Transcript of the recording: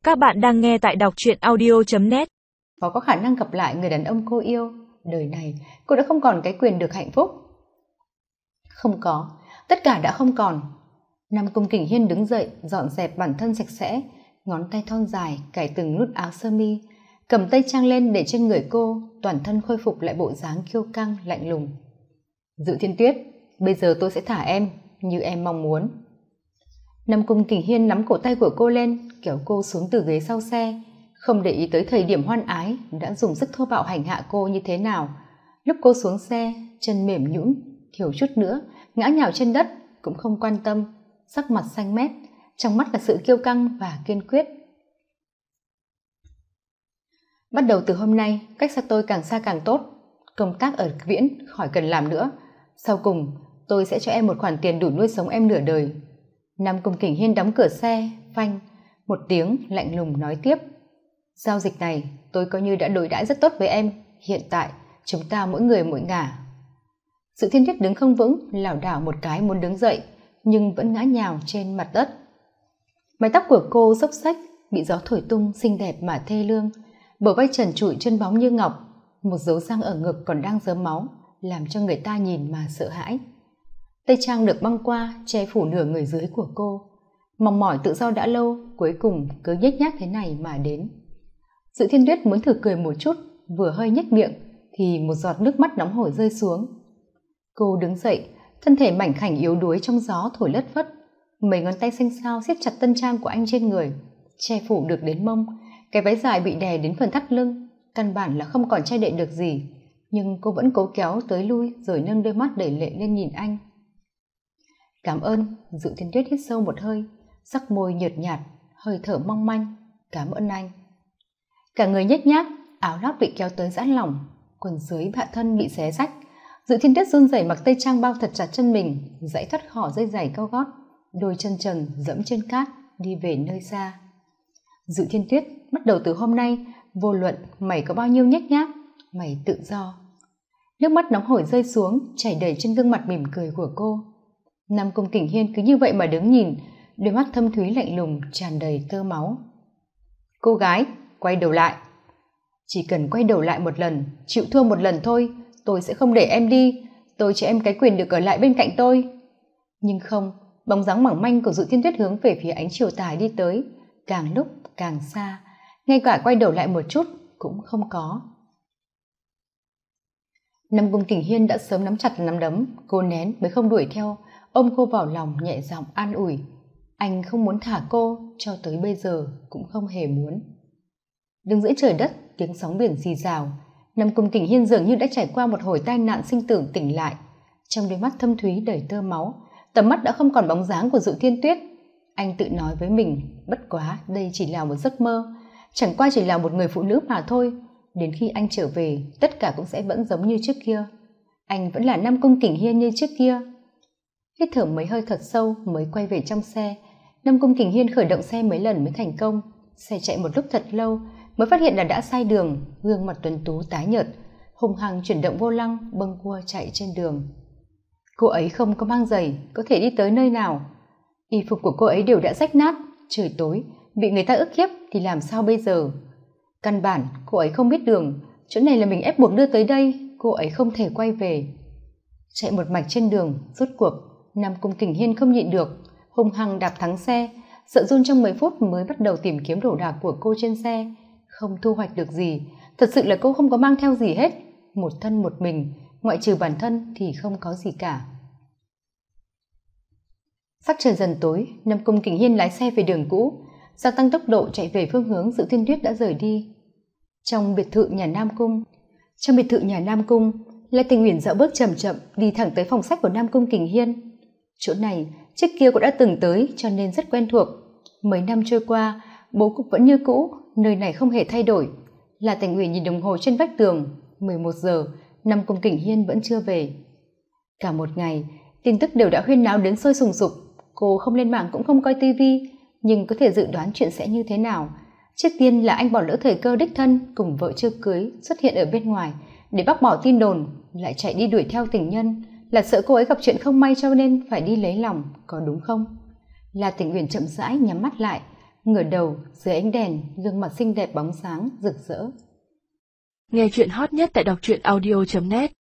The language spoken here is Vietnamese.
Các bạn đang nghe tại đọc truyện audio.net. Có khả năng gặp lại người đàn ông cô yêu. Đời này cô đã không còn cái quyền được hạnh phúc. Không có, tất cả đã không còn. Nam Cung Kình Hiên đứng dậy, dọn dẹp bản thân sạch sẽ, ngón tay thon dài cài từng nút áo sơ mi, cầm tay trang lên để trên người cô, toàn thân khôi phục lại bộ dáng kiêu căng lạnh lùng. Dự Thiên Tuyết, bây giờ tôi sẽ thả em như em mong muốn. Nam Cung Kình Hiên nắm cổ tay của cô lên, kéo cô xuống từ ghế sau xe, không để ý tới thời điểm hoan ái đã dùng sức thô bạo hành hạ cô như thế nào. Lúc cô xuống xe, chân mềm nhũn, thiếu chút nữa ngã nhào trên đất cũng không quan tâm, sắc mặt xanh mét, trong mắt là sự kiêu căng và kiên quyết. Bắt đầu từ hôm nay, cách xa tôi càng xa càng tốt. Công tác ở Viễn khỏi cần làm nữa. Sau cùng, tôi sẽ cho em một khoản tiền đủ nuôi sống em nửa đời. Nam Cung Kình Hiên đóng cửa xe, phanh một tiếng lạnh lùng nói tiếp. Giao dịch này tôi coi như đã đối đãi rất tốt với em. Hiện tại chúng ta mỗi người mỗi ngả. Dự Thiên Tuyết đứng không vững, lảo đảo một cái muốn đứng dậy, nhưng vẫn ngã nhào trên mặt đất. Mái tóc của cô xốc xách, bị gió thổi tung, xinh đẹp mà thê lương. Bờ vai trần trụi chân bóng như ngọc, một dấu răng ở ngực còn đang rớm máu, làm cho người ta nhìn mà sợ hãi. Tây trang được băng qua, che phủ nửa người dưới của cô. Mong mỏi tự do đã lâu, cuối cùng cứ nhếch nhác thế này mà đến. Dự Thiên Tuyết muốn thử cười một chút, vừa hơi nhếch miệng thì một giọt nước mắt nóng hổi rơi xuống. Cô đứng dậy, thân thể mảnh khảnh yếu đuối trong gió thổi lất phất. Mấy ngón tay xanh xao siết chặt tân trang của anh trên người, che phủ được đến mông. Cái váy dài bị đè đến phần thắt lưng, căn bản là không còn che đậy được gì, nhưng cô vẫn cố kéo tới lui rồi nâng đôi mắt đầy lệ lên nhìn anh. Cảm ơn. Dự Thiên Tuyết hít sâu một hơi, sắc môi nhợt nhạt, hơi thở mong manh. Cảm ơn anh. Cả người nhếch nhác, áo lót bị kéo tới giãn lỏng, quần dưới hạ thân bị xé rách. Dự Thiên Tuyết run rẩy mặc tây trang bao thật chặt chân mình, giãy thoát khỏi dây giày cao gót, đôi chân trần dẫm trên cát đi về nơi xa. Dự Thiên Tuyết, bắt đầu từ hôm nay, vô luận mày có bao nhiêu nhếch nhác, mày tự do. Nước mắt nóng hổi rơi xuống, chảy đầy trên gương mặt mỉm cười của cô. Nam Cung Kình Hiên cứ như vậy mà đứng nhìn, đôi mắt thâm thúy lạnh lùng tràn đầy tơ máu. Cô gái, quay đầu lại. Chỉ cần quay đầu lại một lần, chịu thua một lần thôi, tôi sẽ không để em đi. Tôi cho em cái quyền được ở lại bên cạnh tôi. Nhưng không, bóng dáng mỏng manh của Dự Thiên Tuyết hướng về phía ánh chiều tà đi tới, càng lúc càng xa, ngay cả quay đầu lại một chút cũng không có. Nam Cung Kình Hiên đã sớm nắm chặt nắm đấm, cô nén mới không đuổi theo, ôm cô vào lòng nhẹ giọng an ủi. Anh không muốn thả cô, cho tới bây giờ cũng không hề muốn. Đứng giữa trời đất, tiếng sóng biển rì rào, Nam Cung Kình Hiên dường như đã trải qua một hồi tai nạn sinh tử tỉnh lại. Trong đôi mắt thâm thúy đầy tơ máu, tầm mắt đã không còn bóng dáng của Dự Thiên Tuyết. Anh tự nói với mình, bất quá đây chỉ là một giấc mơ, chẳng qua chỉ là một người phụ nữ mà thôi. Đến khi anh trở về, tất cả cũng sẽ vẫn giống như trước kia. Anh vẫn là Nam Cung Kình Hiên như trước kia. Hít thở mấy hơi thật sâu mới quay về trong xe. Nam Cung Kình Hiên khởi động xe mấy lần mới thành công. Xe chạy một lúc thật lâu mới phát hiện là đã sai đường, gương mặt tuấn tú tái nhợt, hung hăng chuyển động vô lăng, bâng quơ chạy trên đường. Cô ấy không có mang giày, có thể đi tới nơi nào? Y phục của cô ấy đều đã rách nát, trời tối, bị người ta ức hiếp thì làm sao bây giờ? Căn bản cô ấy không biết đường, chỗ này là mình ép buộc đưa tới đây, cô ấy không thể quay về. Chạy một mạch trên đường, rốt cuộc Nam Cung Kình Hiên không nhịn được, hung hăng đạp thắng xe, sợ run trong mấy phút mới bắt đầu tìm kiếm đồ đạc của cô trên xe. Không thu hoạch được gì, thật sự là cô không có mang theo gì hết, một thân một mình, ngoại trừ bản thân thì không có gì cả. Sắc trời dần tối, Nam Cung Kình Hiên lái xe về đường cũ, gia tăng tốc độ chạy về phương hướng Dự Thiên Tuyết đã rời đi. Trong biệt thự nhà Nam Cung, Lê Tình Uyển dạo bước chậm chậm đi thẳng tới phòng sách của Nam Cung Kình Hiên. Chỗ này trước kia cô đã từng tới cho nên rất quen thuộc. Mấy năm trôi qua, bố cục vẫn như cũ, nơi này không hề thay đổi. Là Tình Uyển nhìn đồng hồ trên vách tường, 11 giờ, Nam Cung Kình Hiên vẫn chưa về. Cả một ngày, tin tức đều đã huyên náo đến sôi sùng sục. Cô không lên mạng cũng không coi tivi, nhưng có thể dự đoán chuyện sẽ như thế nào. Trước tiên là anh bỏ lỡ thời cơ đích thân cùng vợ chưa cưới xuất hiện ở bên ngoài để bác bỏ tin đồn, lại chạy đi đuổi theo tình nhân, là sợ cô ấy gặp chuyện không may cho nên phải đi lấy lòng, có đúng không? Là Tình Uyển chậm rãi nhắm mắt lại, ngửa đầu dưới ánh đèn, gương mặt xinh đẹp bóng sáng rực rỡ. Nghe chuyện hot nhất tại đọc truyện audio.net.